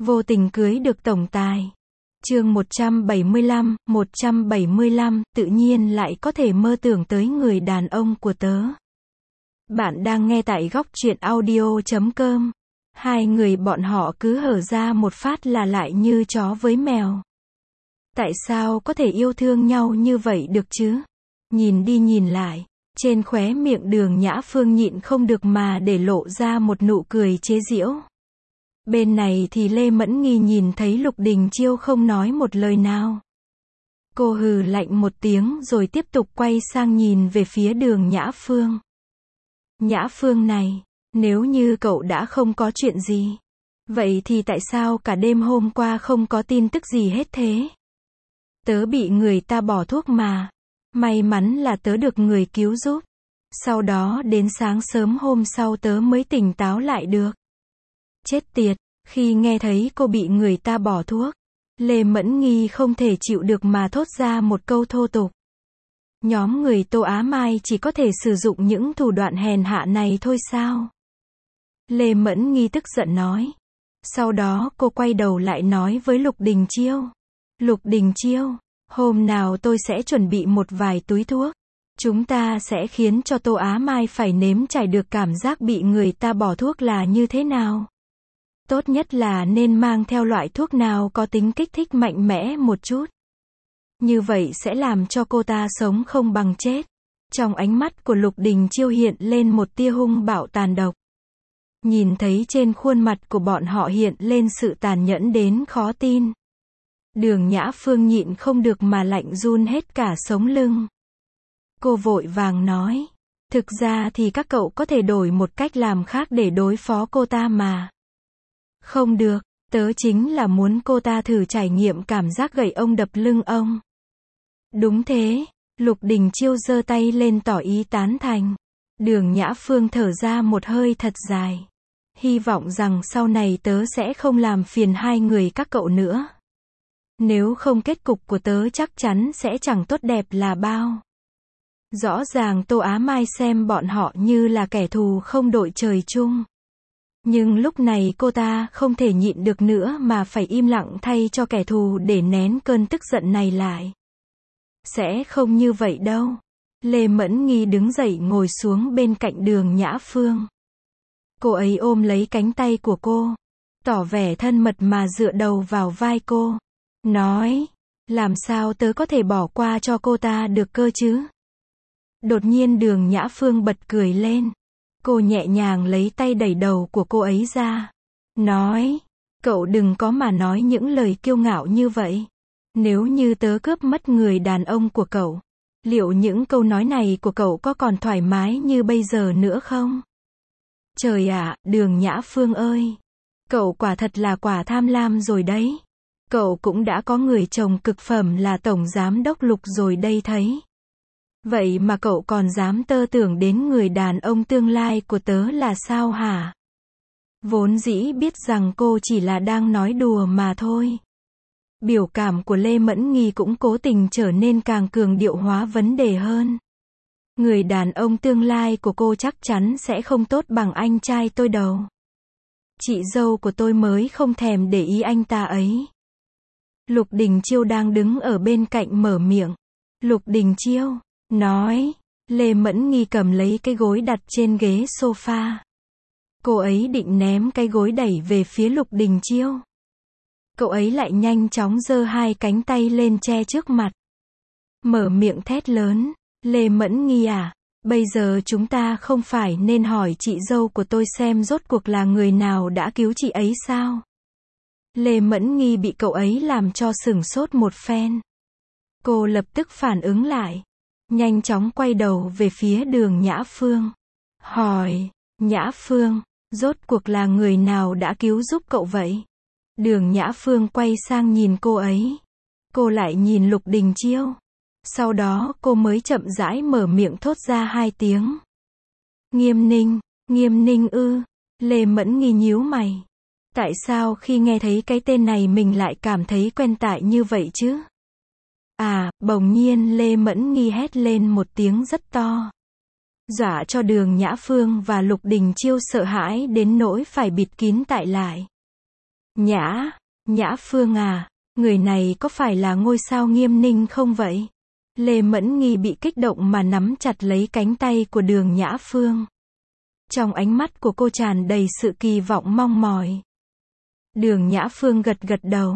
Vô tình cưới được tổng tài. Chương 175, tự nhiên lại có thể mơ tưởng tới người đàn ông của tớ. Bạn đang nghe tại góc truyện audio.com. Hai người bọn họ cứ hở ra một phát là lại như chó với mèo. Tại sao có thể yêu thương nhau như vậy được chứ? Nhìn đi nhìn lại, trên khóe miệng Đường Nhã Phương nhịn không được mà để lộ ra một nụ cười chế giễu. Bên này thì Lê Mẫn Nghi nhìn thấy Lục Đình Chiêu không nói một lời nào. Cô hừ lạnh một tiếng rồi tiếp tục quay sang nhìn về phía Đường Nhã Phương. Nhã Phương này, nếu như cậu đã không có chuyện gì, vậy thì tại sao cả đêm hôm qua không có tin tức gì hết thế? Tớ bị người ta bỏ thuốc mà. May mắn là tớ được người cứu giúp. Sau đó đến sáng sớm hôm sau tớ mới tỉnh táo lại được. Chết tiệt, khi nghe thấy cô bị người ta bỏ thuốc, Lê Mẫn Nghi không thể chịu được mà thốt ra một câu thô tục. Nhóm người Tô Á Mai chỉ có thể sử dụng những thủ đoạn hèn hạ này thôi sao? Lê Mẫn Nghi tức giận nói. Sau đó cô quay đầu lại nói với Lục Đình Chiêu. Lục Đình Chiêu, hôm nào tôi sẽ chuẩn bị một vài túi thuốc. Chúng ta sẽ khiến cho Tô Á Mai phải nếm trải được cảm giác bị người ta bỏ thuốc là như thế nào. Tốt nhất là nên mang theo loại thuốc nào có tính kích thích mạnh mẽ một chút. Như vậy sẽ làm cho cô ta sống không bằng chết. Trong ánh mắt của Lục Đình Chiêu hiện lên một tia hung bạo tàn độc. Nhìn thấy trên khuôn mặt của bọn họ hiện lên sự tàn nhẫn đến khó tin. Đường Nhã Phương nhịn không được mà lạnh run hết cả sống lưng. Cô vội vàng nói. Thực ra thì các cậu có thể đổi một cách làm khác để đối phó cô ta mà. Không được, tớ chính là muốn cô ta thử trải nghiệm cảm giác gậy ông đập lưng ông. Đúng thế, Lục Đình Chiêu giơ tay lên tỏ ý tán thành. Đường Nhã Phương thở ra một hơi thật dài. Hy vọng rằng sau này tớ sẽ không làm phiền hai người các cậu nữa. Nếu không kết cục của tớ chắc chắn sẽ chẳng tốt đẹp là bao. Rõ ràng Tô Á Mai xem bọn họ như là kẻ thù không đội trời chung. Nhưng lúc này cô ta không thể nhịn được nữa mà phải im lặng thay cho kẻ thù để nén cơn tức giận này lại. Sẽ không như vậy đâu. Lê Mẫn Nghi đứng dậy ngồi xuống bên cạnh Đường Nhã Phương. Cô ấy ôm lấy cánh tay của cô, tỏ vẻ thân mật mà dựa đầu vào vai cô. Nói, làm sao tớ có thể bỏ qua cho cô ta được cơ chứ? Đột nhiên Đường Nhã Phương bật cười lên. Cô nhẹ nhàng lấy tay đẩy đầu của cô ấy ra. Nói, cậu đừng có mà nói những lời kiêu ngạo như vậy. Nếu như tớ cướp mất người đàn ông của cậu, liệu những câu nói này của cậu có còn thoải mái như bây giờ nữa không? Trời ạ, Đường Nhã Phương ơi! Cậu quả thật là quả tham lam rồi đấy. Cậu cũng đã có người chồng cực phẩm là Tổng Giám đốc Lục rồi đây thấy. Vậy mà cậu còn dám tơ tưởng đến người đàn ông tương lai của tớ là sao hả? Vốn dĩ biết rằng cô chỉ là đang nói đùa mà thôi. Biểu cảm của Lê Mẫn Nghi cũng cố tình trở nên càng cường điệu hóa vấn đề hơn. Người đàn ông tương lai của cô chắc chắn sẽ không tốt bằng anh trai tôi đâu. Chị dâu của tôi mới không thèm để ý anh ta ấy. Lục Đình Chiêu đang đứng ở bên cạnh mở miệng. Lục Đình Chiêu, nói. Lê Mẫn Nghi cầm lấy cái gối đặt trên ghế sofa. Cô ấy định ném cái gối đẩy về phía Lục Đình Chiêu. Cậu ấy lại nhanh chóng giơ hai cánh tay lên che trước mặt. Mở miệng thét lớn. Lê Mẫn Nghi à, bây giờ chúng ta không phải nên hỏi chị dâu của tôi xem rốt cuộc là người nào đã cứu chị ấy sao? Lê Mẫn Nghi bị cậu ấy làm cho sửng sốt một phen. Cô lập tức phản ứng lại. Nhanh chóng quay đầu về phía Đường Nhã Phương. Hỏi, Nhã Phương, rốt cuộc là người nào đã cứu giúp cậu vậy? Đường Nhã Phương quay sang nhìn cô ấy. Cô lại nhìn Lục Đình Chiêu. Sau đó cô mới chậm rãi mở miệng thốt ra hai tiếng. Nghiêm Ninh ư? Lê Mẫn Nghi nhíu mày. Tại sao khi nghe thấy cái tên này mình lại cảm thấy quen tai như vậy chứ? À, bỗng nhiên Lê Mẫn Nghi hét lên một tiếng rất to. Dọa cho Đường Nhã Phương và Lục Đình Chiêu sợ hãi đến nỗi phải bịt kín tai lại. Nhã Phương à, người này có phải là ngôi sao Nghiêm Ninh không vậy? Lê Mẫn Nghi bị kích động mà nắm chặt lấy cánh tay của Đường Nhã Phương. Trong ánh mắt của cô tràn đầy sự kỳ vọng mong mỏi. Đường Nhã Phương gật gật đầu.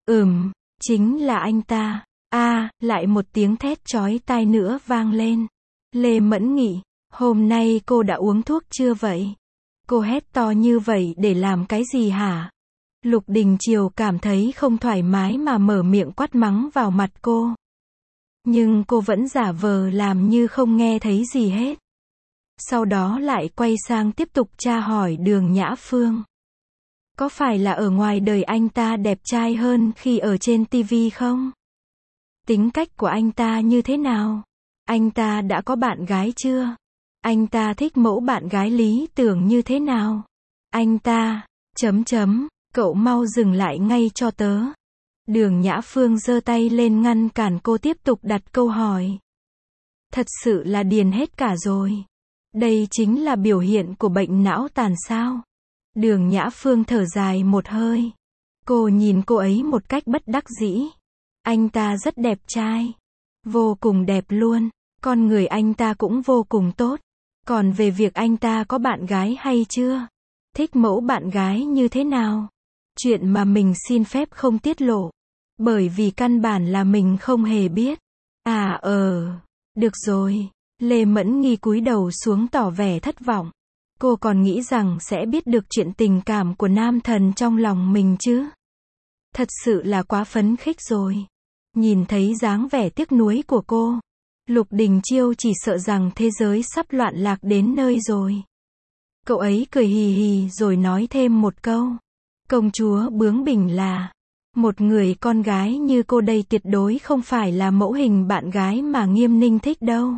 Chính là anh ta. Lại một tiếng thét chói tai nữa vang lên. Lê Mẫn Nghị, hôm nay cô đã uống thuốc chưa vậy? Cô hét to như vậy để làm cái gì hả? Lục Đình Chiêu cảm thấy không thoải mái mà mở miệng quát mắng vào mặt cô. Nhưng cô vẫn giả vờ làm như không nghe thấy gì hết. Sau đó lại quay sang tiếp tục tra hỏi Đường Nhã Phương. Có phải là ở ngoài đời anh ta đẹp trai hơn khi ở trên TV không? Tính cách của anh ta như thế nào? Anh ta đã có bạn gái chưa? Anh ta thích mẫu bạn gái lý tưởng như thế nào? Anh ta... Cậu mau dừng lại ngay cho tớ. Đường Nhã Phương giơ tay lên ngăn cản cô tiếp tục đặt câu hỏi. Thật sự là điên hết cả rồi. Đây chính là biểu hiện của bệnh não tàn sao? Đường Nhã Phương thở dài một hơi. Cô nhìn cô ấy một cách bất đắc dĩ. Anh ta rất đẹp trai. Vô cùng đẹp luôn. Con người anh ta cũng vô cùng tốt. Còn về việc anh ta có bạn gái hay chưa? Thích mẫu bạn gái như thế nào? Chuyện mà mình xin phép không tiết lộ. Bởi vì căn bản là mình không hề biết. Được rồi. Lê Mẫn Nghi cúi đầu xuống tỏ vẻ thất vọng. Cô còn nghĩ rằng sẽ biết được chuyện tình cảm của nam thần trong lòng mình chứ. Thật sự là quá phấn khích rồi. Nhìn thấy dáng vẻ tiếc nuối của cô, Lục Đình Chiêu chỉ sợ rằng thế giới sắp loạn lạc đến nơi rồi. Cậu ấy cười hì hì rồi nói thêm một câu. Công chúa bướng bỉnh là, một người con gái như cô đây tuyệt đối không phải là mẫu hình bạn gái mà Nghiêm Ninh thích đâu.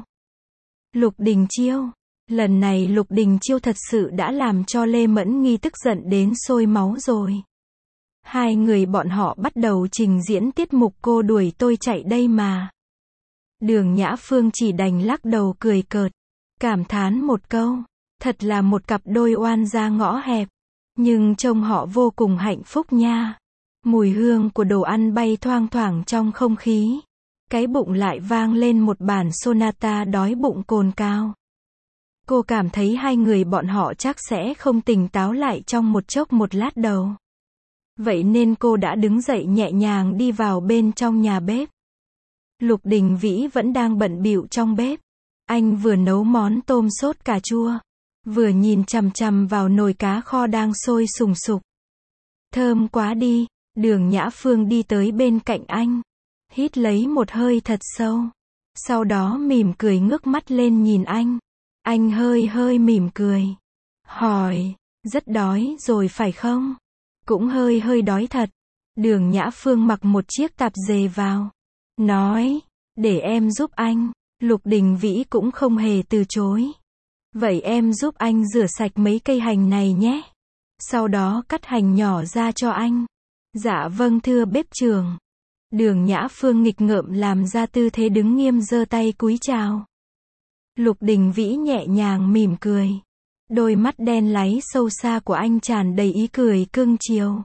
Lục Đình Chiêu. Lần này Lục Đình Chiêu thật sự đã làm cho Lê Mẫn Nghi tức giận đến sôi máu rồi. Hai người bọn họ bắt đầu trình diễn tiết mục cô đuổi tôi chạy đây mà. Đường Nhã Phương chỉ đành lắc đầu cười cợt. Cảm thán một câu. Thật là một cặp đôi oan gia ngõ hẹp. Nhưng trông họ vô cùng hạnh phúc nha. Mùi hương của đồ ăn bay thoang thoảng trong không khí. Cái bụng lại vang lên một bản sonata đói bụng cồn cào. Cô cảm thấy hai người bọn họ chắc sẽ không tỉnh táo lại trong một chốc một lát đâu. Vậy nên cô đã đứng dậy nhẹ nhàng đi vào bên trong nhà bếp. Lục Đình Vĩ vẫn đang bận bịu trong bếp. Anh vừa nấu món tôm sốt cà chua, vừa nhìn chằm chằm vào nồi cá kho đang sôi sùng sục. Thơm quá đi. Đường Nhã Phương đi tới bên cạnh anh, hít lấy một hơi thật sâu. Sau đó mỉm cười ngước mắt lên nhìn anh. Anh hơi mỉm cười. Hỏi, rất đói rồi phải không? Cũng hơi đói thật. Đường Nhã Phương mặc một chiếc tạp dề vào. Nói, để em giúp anh. Lục Đình Vĩ cũng không hề từ chối. Vậy em giúp anh rửa sạch mấy cây hành này nhé. Sau đó cắt hành nhỏ ra cho anh. Dạ vâng thưa bếp trưởng. Đường Nhã Phương nghịch ngợm làm ra tư thế đứng nghiêm giơ tay cúi chào. Lục Đình Vĩ nhẹ nhàng mỉm cười. Đôi mắt đen láy sâu xa của anh tràn đầy ý cười cưng chiều.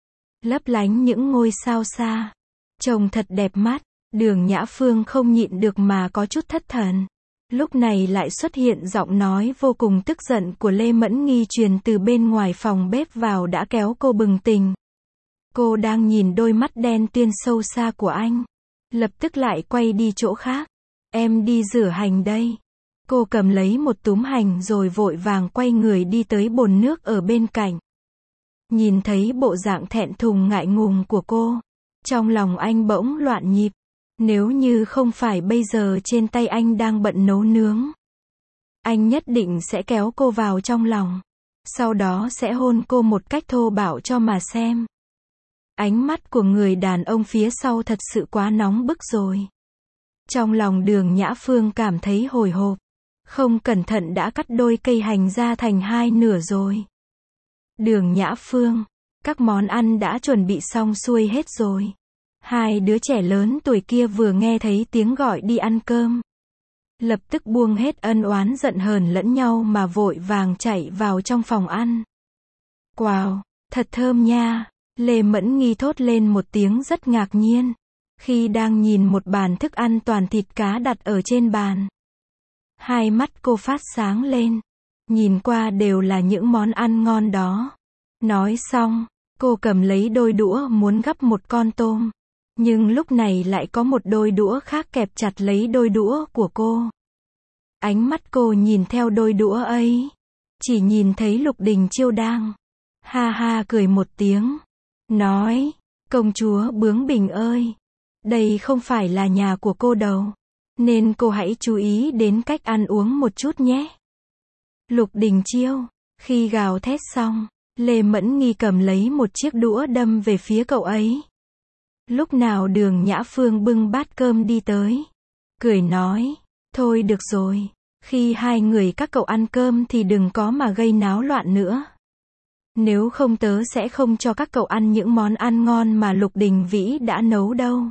Lấp lánh những ngôi sao xa. Trông thật đẹp mắt. Đường Nhã Phương không nhịn được mà có chút thất thần. Lúc này lại xuất hiện giọng nói vô cùng tức giận của Lê Mẫn Nghi truyền từ bên ngoài phòng bếp vào đã kéo cô bừng tỉnh. Cô đang nhìn đôi mắt đen tuyên sâu xa của anh. Lập tức lại quay đi chỗ khác. Em đi rửa hành đây. Cô cầm lấy một túm hành rồi vội vàng quay người đi tới bồn nước ở bên cạnh. Nhìn thấy bộ dạng thẹn thùng ngại ngùng của cô, trong lòng anh bỗng loạn nhịp. Nếu như không phải bây giờ trên tay anh đang bận nấu nướng, anh nhất định sẽ kéo cô vào trong lòng. Sau đó sẽ hôn cô một cách thô bạo cho mà xem. Ánh mắt của người đàn ông phía sau thật sự quá nóng bức rồi. Trong lòng Đường Nhã Phương cảm thấy hồi hộp. Không cẩn thận đã cắt đôi cây hành ra thành hai nửa rồi. Đường Nhã Phương, các món ăn đã chuẩn bị xong xuôi hết rồi. Hai đứa trẻ lớn tuổi kia vừa nghe thấy tiếng gọi đi ăn cơm, lập tức buông hết ân oán giận hờn lẫn nhau mà vội vàng chạy vào trong phòng ăn. Wow, thật thơm nha. Lê Mẫn Nghi thốt lên một tiếng rất ngạc nhiên, khi đang nhìn một bàn thức ăn toàn thịt cá đặt ở trên bàn. Hai mắt cô phát sáng lên, nhìn qua đều là những món ăn ngon đó. Nói xong, cô cầm lấy đôi đũa muốn gắp một con tôm. Nhưng lúc này lại có một đôi đũa khác kẹp chặt lấy đôi đũa của cô. Ánh mắt cô nhìn theo đôi đũa ấy, chỉ nhìn thấy Lục Đình Chiêu đang ha ha cười một tiếng, nói, công chúa bướng bỉnh ơi, đây không phải là nhà của cô đâu, nên cô hãy chú ý đến cách ăn uống một chút nhé. Lục Đình Chiêu, khi gào thét xong, Lê Mẫn Nghi cầm lấy một chiếc đũa đâm về phía cậu ấy. Lúc nào Đường Nhã Phương bưng bát cơm đi tới, cười nói, thôi được rồi, khi hai người các cậu ăn cơm thì đừng có mà gây náo loạn nữa. Nếu không tớ sẽ không cho các cậu ăn những món ăn ngon mà Lục Đình Vĩ đã nấu đâu.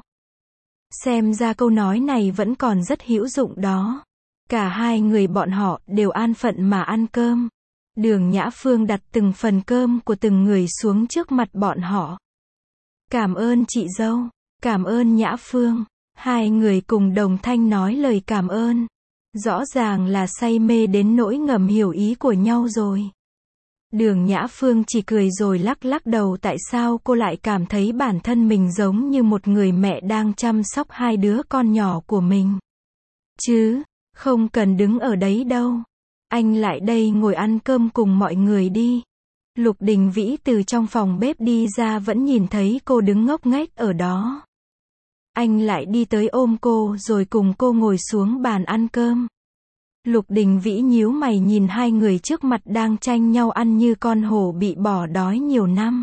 Xem ra câu nói này vẫn còn rất hữu dụng đó. Cả hai người bọn họ đều an phận mà ăn cơm. Đường Nhã Phương đặt từng phần cơm của từng người xuống trước mặt bọn họ. Cảm ơn chị dâu, cảm ơn Nhã Phương. Hai người cùng đồng thanh nói lời cảm ơn. Rõ ràng là say mê đến nỗi ngầm hiểu ý của nhau rồi. Đường Nhã Phương chỉ cười rồi lắc lắc đầu, tại sao cô lại cảm thấy bản thân mình giống như một người mẹ đang chăm sóc hai đứa con nhỏ của mình. Chứ, không cần đứng ở đấy đâu. Anh lại đây ngồi ăn cơm cùng mọi người đi. Lục Đình Vĩ từ trong phòng bếp đi ra vẫn nhìn thấy cô đứng ngốc nghếch ở đó. Anh lại đi tới ôm cô rồi cùng cô ngồi xuống bàn ăn cơm. Lục Đình Vĩ nhíu mày nhìn hai người trước mặt đang tranh nhau ăn như con hổ bị bỏ đói nhiều năm.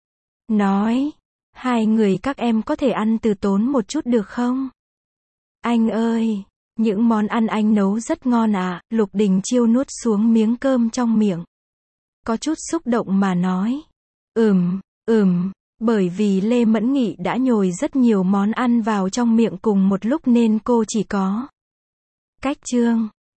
Nói, hai người các em có thể ăn từ tốn một chút được không? Anh ơi, những món ăn anh nấu rất ngon à, Lục Đình Chiêu nuốt xuống miếng cơm trong miệng. Có chút xúc động mà nói. Bởi vì Lê Mẫn Nghị đã nhồi rất nhiều món ăn vào trong miệng cùng một lúc nên cô chỉ có cách trương